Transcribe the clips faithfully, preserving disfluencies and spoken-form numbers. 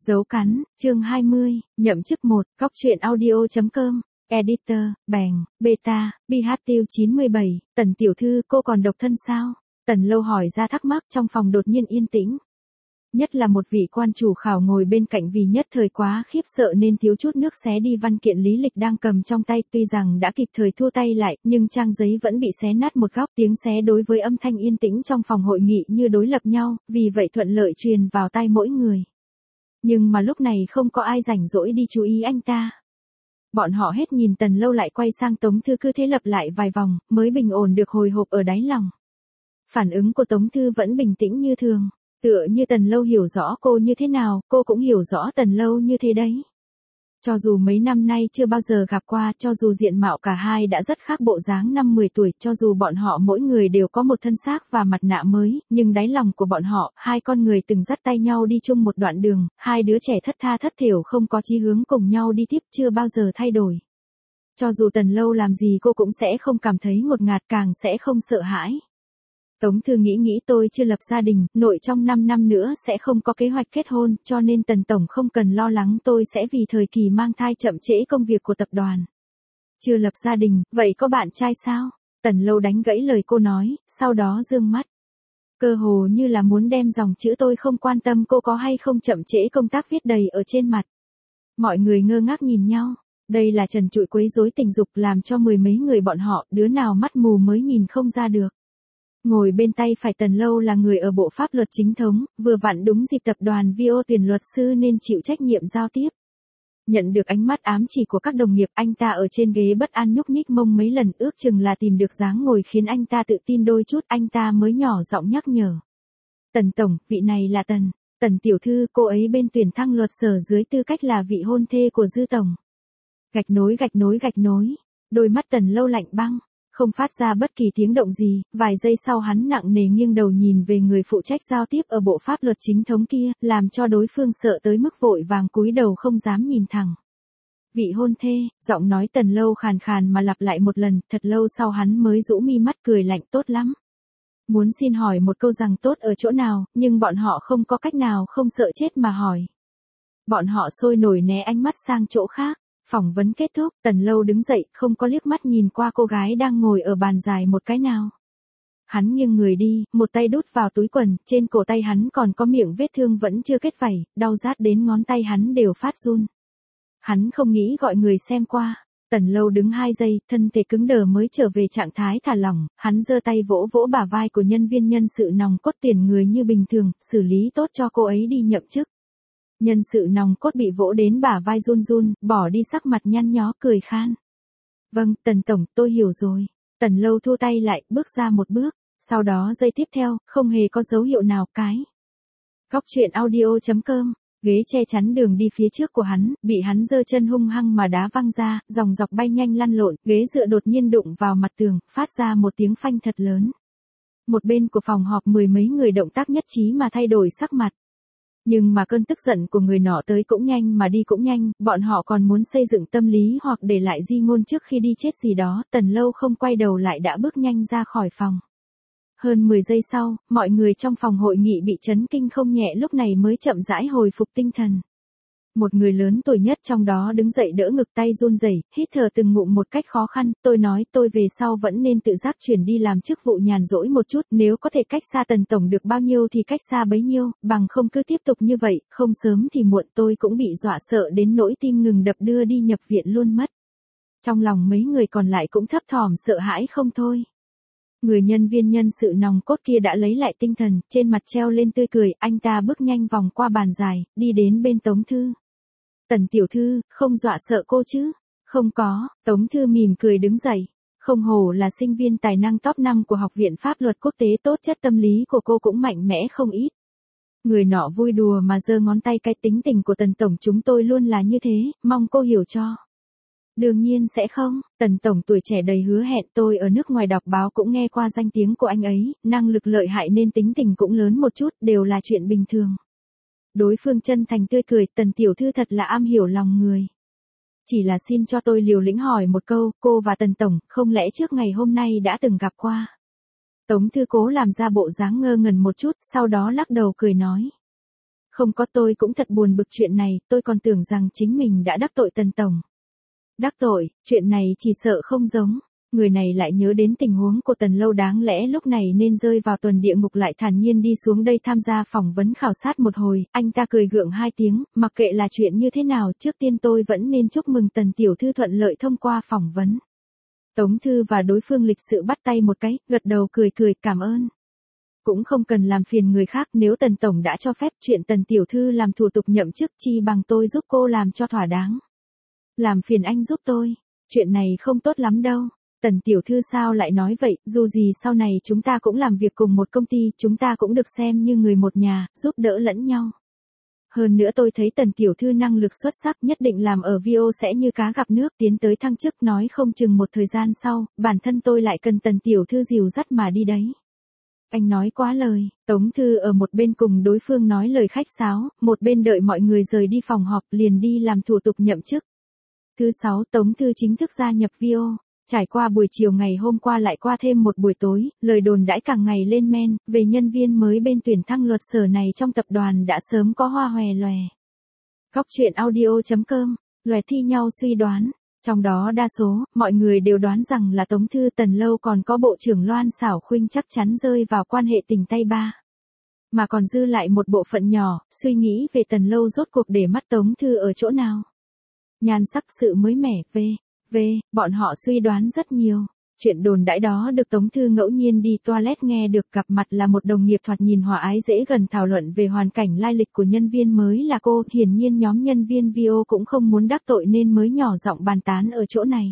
Dấu cắn, chương hai mươi, nhậm chức một, góc truyện audio.com, editor, bèng, beta, bê hát tiêu chín mươi bảy, Tần tiểu thư cô còn độc thân sao? Tần Lâu hỏi ra thắc mắc trong phòng đột nhiên yên tĩnh. Nhất là một vị quan chủ khảo ngồi bên cạnh vì nhất thời quá khiếp sợ nên thiếu chút nước xé đi văn kiện lý lịch đang cầm trong tay, tuy rằng đã kịp thời thua tay lại, nhưng trang giấy vẫn bị xé nát một góc, tiếng xé đối với âm thanh yên tĩnh trong phòng hội nghị như đối lập nhau, vì vậy thuận lợi truyền vào tai mỗi người. Nhưng mà lúc này không có ai rảnh rỗi đi chú ý anh ta. Bọn họ hết nhìn Tần Lâu lại quay sang Tống Thư cứ thế lặp lại vài vòng, mới bình ổn được hồi hộp ở đáy lòng. Phản ứng của Tống Thư vẫn bình tĩnh như thường. Tựa như Tần Lâu hiểu rõ cô như thế nào, cô cũng hiểu rõ Tần Lâu như thế đấy. Cho dù mấy năm nay chưa bao giờ gặp qua, cho dù diện mạo cả hai đã rất khác bộ dáng năm mười tuổi, cho dù bọn họ mỗi người đều có một thân xác và mặt nạ mới, nhưng đáy lòng của bọn họ, hai con người từng dắt tay nhau đi chung một đoạn đường, hai đứa trẻ thất tha thất thểu không có chí hướng cùng nhau đi tiếp chưa bao giờ thay đổi. Cho dù Tần Lâu làm gì cô cũng sẽ không cảm thấy ngột ngạt, càng sẽ không sợ hãi. Tống Thư nghĩ nghĩ tôi chưa lập gia đình, nội trong năm năm nữa sẽ không có kế hoạch kết hôn, cho nên Tần Tổng không cần lo lắng tôi sẽ vì thời kỳ mang thai chậm trễ công việc của tập đoàn. Chưa lập gia đình, vậy có bạn trai sao? Tần Lâu đánh gãy lời cô nói, sau đó dương mắt. Cơ hồ như là muốn đem dòng chữ tôi không quan tâm cô có hay không chậm trễ công tác viết đầy ở trên mặt. Mọi người ngơ ngác nhìn nhau. Đây là trần trụi quấy rối tình dục làm cho mười mấy người bọn họ, đứa nào mắt mù mới nhìn không ra được. Ngồi bên tay phải Tần Lâu là người ở bộ pháp luật chính thống, vừa vặn đúng dịp tập đoàn vi ô tuyển luật sư nên chịu trách nhiệm giao tiếp. Nhận được ánh mắt ám chỉ của các đồng nghiệp, anh ta ở trên ghế bất an nhúc nhích mông mấy lần, ước chừng là tìm được dáng ngồi khiến anh ta tự tin đôi chút, anh ta mới nhỏ giọng nhắc nhở. Tần Tổng, vị này là Tần, Tần tiểu thư, cô ấy bên tuyển thăng luật sở dưới tư cách là vị hôn thê của Dư Tổng. Gạch nối gạch nối gạch nối, đôi mắt Tần Lâu lạnh băng. Không phát ra bất kỳ tiếng động gì, vài giây sau hắn nặng nề nghiêng đầu nhìn về người phụ trách giao tiếp ở bộ pháp luật chính thống kia, làm cho đối phương sợ tới mức vội vàng cúi đầu không dám nhìn thẳng. Vị hôn thê, giọng nói Tần Lâu khàn khàn mà lặp lại một lần, thật lâu sau hắn mới rũ mi mắt cười lạnh, tốt lắm. Muốn xin hỏi một câu rằng tốt ở chỗ nào, nhưng bọn họ không có cách nào không sợ chết mà hỏi. Bọn họ sôi nổi né ánh mắt sang chỗ khác. Phỏng vấn kết thúc, Tần Lâu đứng dậy, không có liếc mắt nhìn qua cô gái đang ngồi ở bàn dài một cái nào. Hắn nghiêng người đi, một tay đút vào túi quần, trên cổ tay hắn còn có miệng vết thương vẫn chưa kết vảy, đau rát đến ngón tay hắn đều phát run. Hắn không nghĩ gọi người xem qua. Tần Lâu đứng hai giây, thân thể cứng đờ mới trở về trạng thái thả lỏng, hắn giơ tay vỗ vỗ bả vai của nhân viên nhân sự nòng cốt tuyển người như bình thường, xử lý tốt cho cô ấy đi nhậm chức. Nhân sự nòng cốt bị vỗ đến bả vai run run, bỏ đi sắc mặt nhăn nhó cười khan. Vâng, Tần Tổng, tôi hiểu rồi. Tần Lâu thu tay lại, bước ra một bước, sau đó giây tiếp theo, không hề có dấu hiệu nào cái. Góc truyện audio.com, ghế che chắn đường đi phía trước của hắn, bị hắn giơ chân hung hăng mà đá văng ra, dòng dọc bay nhanh lăn lộn, ghế dựa đột nhiên đụng vào mặt tường, phát ra một tiếng phanh thật lớn. Một bên của phòng họp mười mấy người động tác nhất trí mà thay đổi sắc mặt. Nhưng mà cơn tức giận của người nọ tới cũng nhanh mà đi cũng nhanh, bọn họ còn muốn xây dựng tâm lý hoặc để lại di ngôn trước khi đi chết gì đó, Tần Lâu không quay đầu lại đã bước nhanh ra khỏi phòng. Hơn mười giây sau, mọi người trong phòng hội nghị bị chấn kinh không nhẹ lúc này mới chậm rãi hồi phục tinh thần. Một người lớn tuổi nhất trong đó đứng dậy đỡ ngực tay run rẩy, hít thở từng ngụm một cách khó khăn, tôi nói tôi về sau vẫn nên tự giác chuyển đi làm chức vụ nhàn rỗi một chút, nếu có thể cách xa Tần Tổng được bao nhiêu thì cách xa bấy nhiêu, bằng không cứ tiếp tục như vậy, không sớm thì muộn tôi cũng bị dọa sợ đến nỗi tim ngừng đập đưa đi nhập viện luôn mất. Trong lòng mấy người còn lại cũng thấp thỏm sợ hãi không thôi. Người nhân viên nhân sự nòng cốt kia đã lấy lại tinh thần, trên mặt treo lên tươi cười, anh ta bước nhanh vòng qua bàn dài, đi đến bên Tống Thư. Tần tiểu thư, không dọa sợ cô chứ? Không có, Tống Thư mỉm cười đứng dậy. Không hổ là sinh viên tài năng top năm của Học viện Pháp luật Quốc tế, tốt chất tâm lý của cô cũng mạnh mẽ không ít. Người nọ vui đùa mà giơ ngón tay, cái tính tình của Tần Tổng chúng tôi luôn là như thế, mong cô hiểu cho. Đương nhiên sẽ không, Tần Tổng tuổi trẻ đầy hứa hẹn, tôi ở nước ngoài đọc báo cũng nghe qua danh tiếng của anh ấy, năng lực lợi hại nên tính tình cũng lớn một chút, đều là chuyện bình thường. Đối phương chân thành tươi cười, Tần tiểu thư thật là am hiểu lòng người. Chỉ là xin cho tôi liều lĩnh hỏi một câu, cô và Tần Tổng, không lẽ trước ngày hôm nay đã từng gặp qua? Tống Thư cố làm ra bộ dáng ngơ ngẩn một chút, sau đó lắc đầu cười nói. Không có, tôi cũng thật buồn bực chuyện này, tôi còn tưởng rằng chính mình đã đắc tội Tần tổng. Đắc tội, chuyện này chỉ sợ không giống. Người này lại nhớ đến tình huống của Tần Lâu, đáng lẽ lúc này nên rơi vào tuần địa ngục lại thản nhiên đi xuống đây tham gia phỏng vấn khảo sát một hồi. Anh ta cười gượng hai tiếng, mặc kệ là chuyện như thế nào, trước tiên tôi vẫn nên chúc mừng Tần tiểu thư thuận lợi thông qua phỏng vấn. Tống Thư và đối phương lịch sự bắt tay một cái, gật đầu cười cười cảm ơn. Cũng không cần làm phiền người khác, nếu Tần tổng đã cho phép chuyện Tần tiểu thư làm thủ tục nhậm chức, chi bằng tôi giúp cô làm cho thỏa đáng. Làm phiền anh giúp tôi, chuyện này không tốt lắm đâu. Tần tiểu thư sao lại nói vậy, dù gì sau này chúng ta cũng làm việc cùng một công ty, chúng ta cũng được xem như người một nhà, giúp đỡ lẫn nhau. Hơn nữa tôi thấy Tần tiểu thư năng lực xuất sắc, nhất định làm ở vi ô sẽ như cá gặp nước, tiến tới thăng chức, nói không chừng một thời gian sau, bản thân tôi lại cần Tần tiểu thư dìu dắt mà đi đấy. Anh nói quá lời. Tống Thư ở một bên cùng đối phương nói lời khách sáo, một bên đợi mọi người rời đi phòng họp, liền đi làm thủ tục nhậm chức. Thứ sáu, Tống Thư chính thức gia nhập vi ô. Trải qua buổi chiều ngày hôm qua lại qua thêm một buổi tối, lời đồn đãi càng ngày lên men, về nhân viên mới bên tuyển thăng luật sở này trong tập đoàn đã sớm có hoa hòe loè. Góc truyện audio chấm com, loè thi nhau suy đoán. Trong đó đa số, mọi người đều đoán rằng là Tống Thư. Tần Lâu còn có Bộ trưởng Loan Xảo Khuynh chắc chắn rơi vào quan hệ tình tay ba. Mà còn dư lại một bộ phận nhỏ, suy nghĩ về Tần Lâu rốt cuộc để mắt Tống Thư ở chỗ nào. Nhan sắc sự mới mẻ, về, về, bọn họ suy đoán rất nhiều. Chuyện đồn đãi đó được Tống Thư ngẫu nhiên đi toilet nghe được, gặp mặt là một đồng nghiệp thoạt nhìn hòa ái dễ gần thảo luận về hoàn cảnh lai lịch của nhân viên mới là cô. Hiển nhiên nhóm nhân viên vi ô cũng không muốn đắc tội nên mới nhỏ giọng bàn tán ở chỗ này.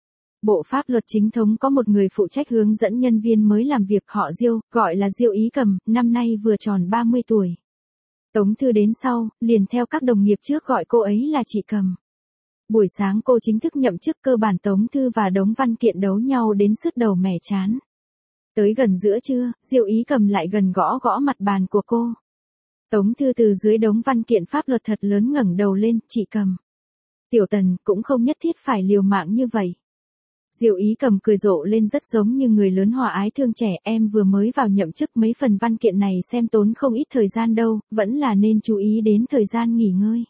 Bộ pháp luật chính thống có một người phụ trách hướng dẫn nhân viên mới làm việc, họ Diêu, gọi là Diêu Ý Cầm, năm nay vừa tròn ba mươi tuổi. Tống Thư đến sau, liền theo các đồng nghiệp trước gọi cô ấy là chị Cầm. Buổi sáng cô chính thức nhậm chức, cơ bản Tống Thư và đống văn kiện đấu nhau đến sứt đầu mẻ chán. Tới gần giữa trưa, Diêu Ý Cầm lại gần gõ gõ mặt bàn của cô. Tống Thư từ dưới đống văn kiện pháp luật thật lớn ngẩng đầu lên, chị Cầm. Tiểu Tần, cũng không nhất thiết phải liều mạng như vậy. Diêu Ý Cầm cười rộ lên rất giống như người lớn hòa ái thương trẻ, em vừa mới vào nhậm chức, mấy phần văn kiện này xem tốn không ít thời gian đâu, vẫn là nên chú ý đến thời gian nghỉ ngơi.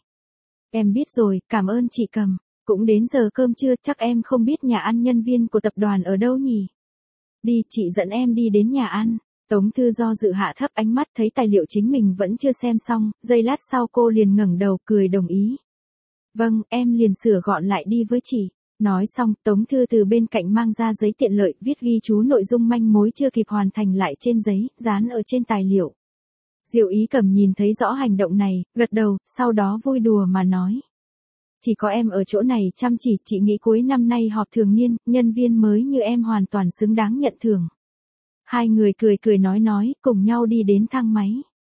Em biết rồi, cảm ơn chị Cầm. Cũng đến giờ cơm trưa, chắc em không biết nhà ăn nhân viên của tập đoàn ở đâu nhỉ? Đi, chị dẫn em đi đến nhà ăn. Tống Thư do dự hạ thấp ánh mắt, thấy tài liệu chính mình vẫn chưa xem xong, giây lát sau cô liền ngẩng đầu cười đồng ý. Vâng, em liền sửa gọn lại đi với chị. Nói xong, Tống Thư từ bên cạnh mang ra giấy tiện lợi, viết ghi chú nội dung manh mối chưa kịp hoàn thành lại trên giấy, dán ở trên tài liệu. Diêu Ý Cầm nhìn thấy rõ hành động này, gật đầu, sau đó vui đùa mà nói. Chỉ có em ở chỗ này chăm chỉ, chị nghĩ cuối năm nay họp thường niên, nhân viên mới như em hoàn toàn xứng đáng nhận thưởng. Hai người cười cười nói nói, cùng nhau đi đến thang máy.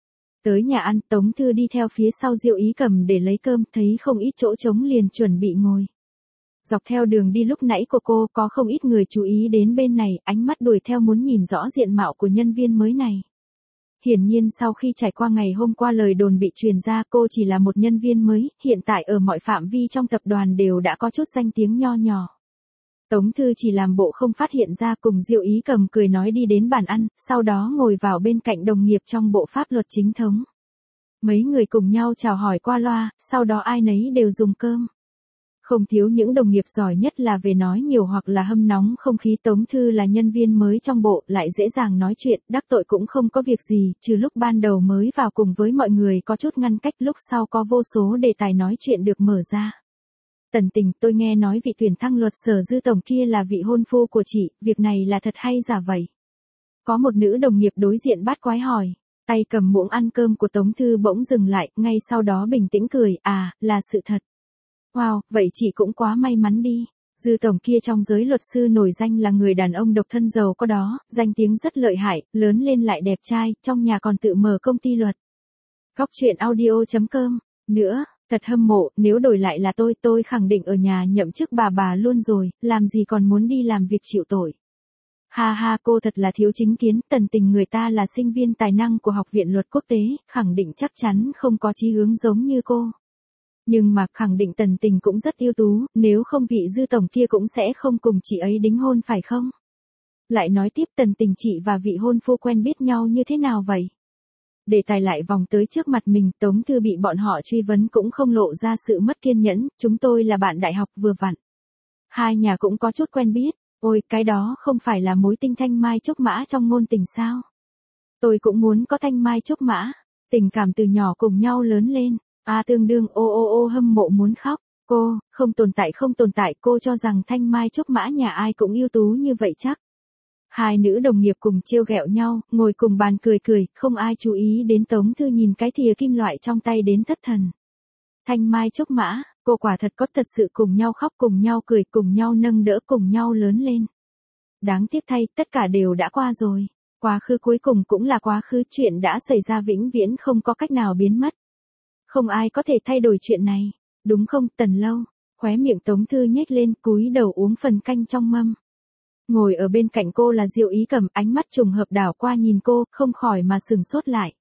Tới nhà ăn, Tống Thư đi theo phía sau Diêu Ý Cầm để lấy cơm, thấy không ít chỗ trống liền chuẩn bị ngồi. Dọc theo đường đi lúc nãy của cô, có không ít người chú ý đến bên này, ánh mắt đuổi theo muốn nhìn rõ diện mạo của nhân viên mới này. Hiển nhiên sau khi trải qua ngày hôm qua lời đồn bị truyền ra, cô chỉ là một nhân viên mới, hiện tại ở mọi phạm vi trong tập đoàn đều đã có chút danh tiếng nho nhỏ. Tống Thư chỉ làm bộ không phát hiện ra, cùng Diêu Ý Cầm cười nói đi đến bàn ăn, sau đó ngồi vào bên cạnh đồng nghiệp trong bộ pháp luật chính thống. Mấy người cùng nhau chào hỏi qua loa, sau đó ai nấy đều dùng cơm. Không thiếu những đồng nghiệp giỏi nhất là về nói nhiều hoặc là hâm nóng không khí. Tống Thư là nhân viên mới trong bộ, lại dễ dàng nói chuyện, đắc tội cũng không có việc gì, trừ lúc ban đầu mới vào cùng với mọi người có chút ngăn cách, lúc sau có vô số đề tài nói chuyện được mở ra. Tần Tình, tôi nghe nói vị tuyển thăng luật sở Dư tổng kia là vị hôn phu của chị, việc này là thật hay giả vậy? Có một nữ đồng nghiệp đối diện bắt quái hỏi. Tay cầm muỗng ăn cơm của Tống Thư bỗng dừng lại, ngay sau đó bình tĩnh cười, à, là sự thật. Wow, vậy chị cũng quá may mắn đi. Dư tổng kia trong giới luật sư nổi danh là người đàn ông độc thân giàu có đó, danh tiếng rất lợi hại, lớn lên lại đẹp trai, trong nhà còn tự mở công ty luật. Góc truyện audio chấm com. Nữa, thật hâm mộ, nếu đổi lại là tôi, tôi khẳng định ở nhà nhậm chức bà bà luôn rồi, làm gì còn muốn đi làm việc chịu tội. Ha ha, cô thật là thiếu chính kiến. Tần Tình người ta là sinh viên tài năng của Học viện Luật Quốc tế, khẳng định chắc chắn không có chí hướng giống như cô. Nhưng mà khẳng định Tần Tình cũng rất ưu tú, nếu không vị Dư tổng kia cũng sẽ không cùng chị ấy đính hôn phải không? Lại nói tiếp, Tần Tình chị và vị hôn phu quen biết nhau như thế nào vậy? Để tài lại vòng tới trước mặt mình, Tống Thư bị bọn họ truy vấn cũng không lộ ra sự mất kiên nhẫn, chúng tôi là bạn đại học vừa vặn. Hai nhà cũng có chút quen biết, ôi cái đó không phải là mối tình thanh mai trúc mã trong ngôn tình sao. Tôi cũng muốn có thanh mai trúc mã, tình cảm từ nhỏ cùng nhau lớn lên, à tương đương ô ô ô hâm mộ muốn khóc, cô, không tồn tại không tồn tại cô cho rằng thanh mai trúc mã nhà ai cũng ưu tú như vậy chắc. Hai nữ đồng nghiệp cùng trêu ghẹo nhau, ngồi cùng bàn cười cười, không ai chú ý đến Tống Thư nhìn cái thìa kim loại trong tay đến thất thần. Thanh mai trúc mã, cô quả thật có thật sự cùng nhau khóc cùng nhau cười cùng nhau nâng đỡ cùng nhau lớn lên. Đáng tiếc thay, tất cả đều đã qua rồi. Quá khứ cuối cùng cũng là quá khứ, chuyện đã xảy ra vĩnh viễn không có cách nào biến mất. Không ai có thể thay đổi chuyện này, đúng không Tần Lâu? Khóe miệng Tống Thư nhếch lên, cúi đầu uống phần canh trong mâm. Ngồi ở bên cạnh cô là Diệu Ý Cầm, ánh mắt trùng hợp đảo qua nhìn cô, không khỏi mà sừng sốt lại.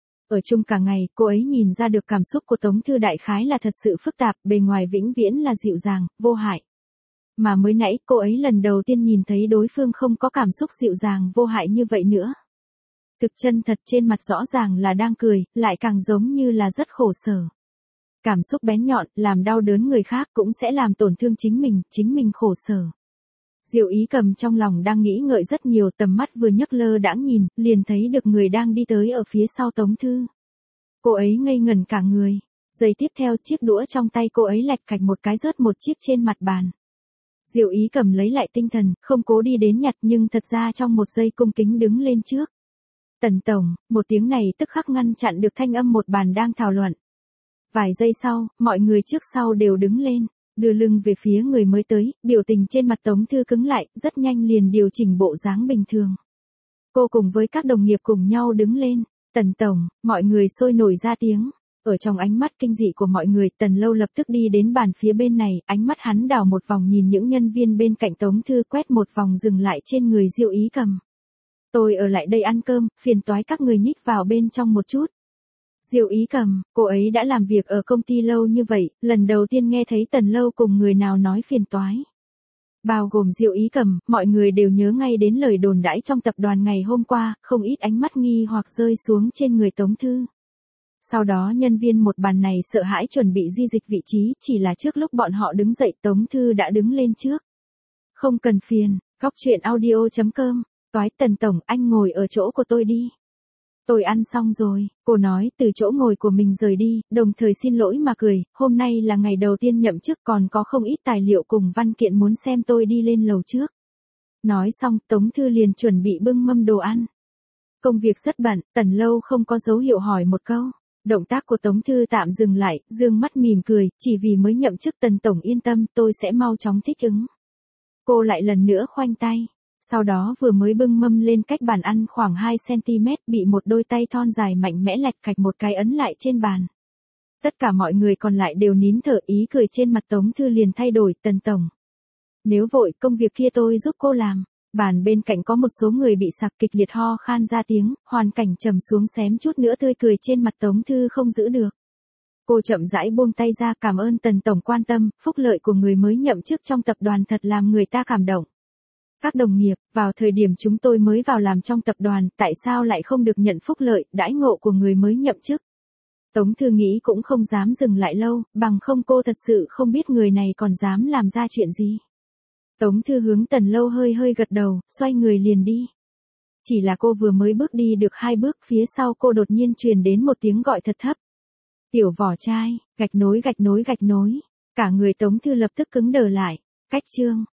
Ở chung cả ngày, cô ấy nhìn ra được cảm xúc của Tống Thư đại khái là thật sự phức tạp, bề ngoài vĩnh viễn là dịu dàng, vô hại. Mà mới nãy cô ấy lần đầu tiên nhìn thấy đối phương không có cảm xúc dịu dàng vô hại như vậy nữa. Thực chân thật trên mặt rõ ràng là đang cười, lại càng giống như là rất khổ sở. Cảm xúc bén nhọn, làm đau đớn người khác cũng sẽ làm tổn thương chính mình, chính mình khổ sở. Diệu Ý Cầm trong lòng đang nghĩ ngợi rất nhiều, tầm mắt vừa nhấc lơ đãng nhìn, liền thấy được người đang đi tới ở phía sau Tống Thư. Cô ấy ngây ngẩn cả người, giây tiếp theo chiếc đũa trong tay cô ấy lạch cạch một cái rớt một chiếc trên mặt bàn. Diệu Ý Cầm lấy lại tinh thần, không cố đi đến nhặt nhưng thật ra trong một giây cung kính đứng lên trước. Tần Tổng, một tiếng này tức khắc ngăn chặn được thanh âm một bàn đang thảo luận. Vài giây sau, mọi người trước sau đều đứng lên, đưa lưng về phía người mới tới, biểu tình trên mặt Tống Thư cứng lại, rất nhanh liền điều chỉnh bộ dáng bình thường. Cô cùng với các đồng nghiệp cùng nhau đứng lên, Tần Tổng, mọi người sôi nổi ra tiếng. Ở trong ánh mắt kinh dị của mọi người, Tần Lâu lập tức đi đến bàn phía bên này, ánh mắt hắn đảo một vòng nhìn những nhân viên bên cạnh Tống Thư, quét một vòng dừng lại trên người Diệu Ý Cầm. Tôi ở lại đây ăn cơm, phiền toái các người nhích vào bên trong một chút. Diệu Ý Cầm, cô ấy đã làm việc ở công ty lâu như vậy, lần đầu tiên nghe thấy Tần Lâu cùng người nào nói phiền toái. Bao gồm Diệu Ý Cầm, mọi người đều nhớ ngay đến lời đồn đãi trong tập đoàn ngày hôm qua, không ít ánh mắt nghi hoặc rơi xuống trên người Tống Thư. Sau đó nhân viên một bàn này sợ hãi chuẩn bị di dịch vị trí, chỉ là trước lúc bọn họ đứng dậy Tống Thư đã đứng lên trước. Không cần phiền, góc chuyện audio chấm com, toái Tần Tổng, anh ngồi ở chỗ của tôi đi. Tôi ăn xong rồi, cô nói từ chỗ ngồi của mình rời đi, đồng thời xin lỗi mà cười, hôm nay là ngày đầu tiên nhậm chức còn có không ít tài liệu cùng văn kiện muốn xem tôi đi lên lầu trước. Nói xong Tống Thư liền chuẩn bị bưng mâm đồ ăn. Công việc rất bận, Tần Lâu không có dấu hiệu hỏi một câu. Động tác của Tống Thư tạm dừng lại, dương mắt mỉm cười, chỉ vì mới nhậm chức Tần Tổng yên tâm tôi sẽ mau chóng thích ứng. Cô lại lần nữa khoanh tay. Sau đó vừa mới bưng mâm lên cách bàn ăn khoảng hai xăng-ti-mét bị một đôi tay thon dài mạnh mẽ lạch cạch một cái ấn lại trên bàn. Tất cả mọi người còn lại đều nín thở, ý cười trên mặt Tống Thư liền thay đổi. Tần Tổng, nếu vội công việc kia tôi giúp cô làm. Bàn bên cạnh có một số người bị sặc kịch liệt ho khan ra tiếng, hoàn cảnh trầm xuống xém chút nữa tươi cười trên mặt Tống Thư không giữ được. Cô chậm rãi buông tay ra, cảm ơn Tần Tổng quan tâm, phúc lợi của người mới nhậm chức trong tập đoàn thật làm người ta cảm động. Các đồng nghiệp, vào thời điểm chúng tôi mới vào làm trong tập đoàn, tại sao lại không được nhận phúc lợi, đãi ngộ của người mới nhậm chức? Tống Thư nghĩ cũng không dám dừng lại lâu, bằng không cô thật sự không biết người này còn dám làm ra chuyện gì. Tống Thư hướng Tần Lâu hơi hơi gật đầu, xoay người liền đi. Chỉ là cô vừa mới bước đi được hai bước, phía sau cô đột nhiên truyền đến một tiếng gọi thật thấp. Tiểu vỏ chai, gạch nối gạch nối gạch nối. Cả người Tống Thư lập tức cứng đờ lại. Cách chương.